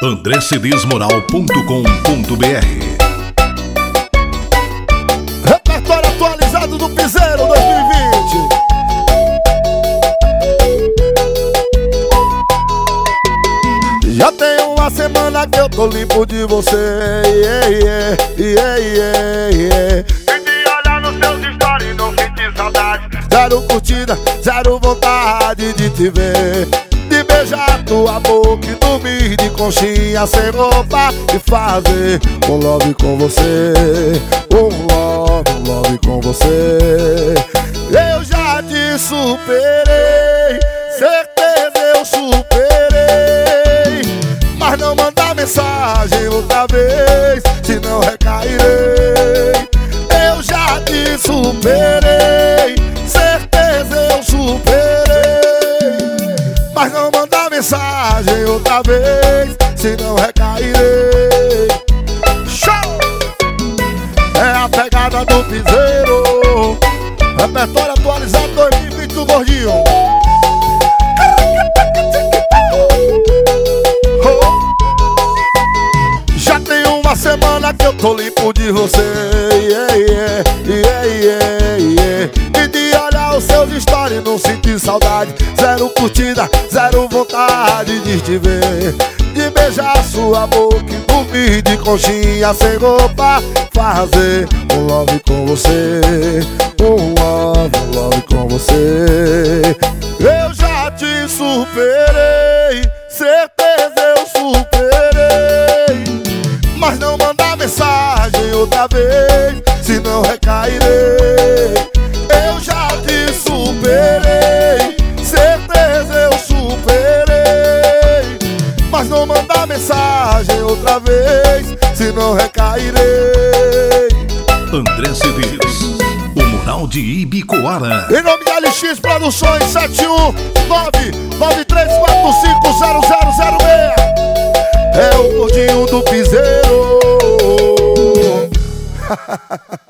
andrecedesmoral.com.br. Repertório atualizado do Piseiro 2020. Já tem uma semana que eu tô limpo de você. E de olhar nos seus stories e não sentir saudade. Zero curtida, zero vontade de te ver, de beijar tua boca e dormir de conchinha sem roupa e fazer um love com você, um love com você. Eu já te superei, certeza eu superei, mas não mandar mensagem outra vez, senão recairei. Eu já te superei, certeza eu superei, mas não mandar mensagem outra vez, senão recairei. Show! É a pegada do Piseiro. Repertório atualizado 2020 do Gordinho. Já tem uma semana que eu tô limpo de você. E de olhar os seus stories não sentir saudade. Zero curtida, zero vontade de te ver, de beijar sua boca e dormir de conchinha sem roupa, fazer um love com você, um love com você. Eu já te superei, certeza eu superei, mas não mandar mensagem outra vez, senão recairei. Eu já te superei, certeza eu superei, mas não mandar mensagem outra vez, senão recairei. André Cedês, o Mural de Ibicoara. Em nome da LX Produções, 71993450006. É o Gordinho do Piseiro.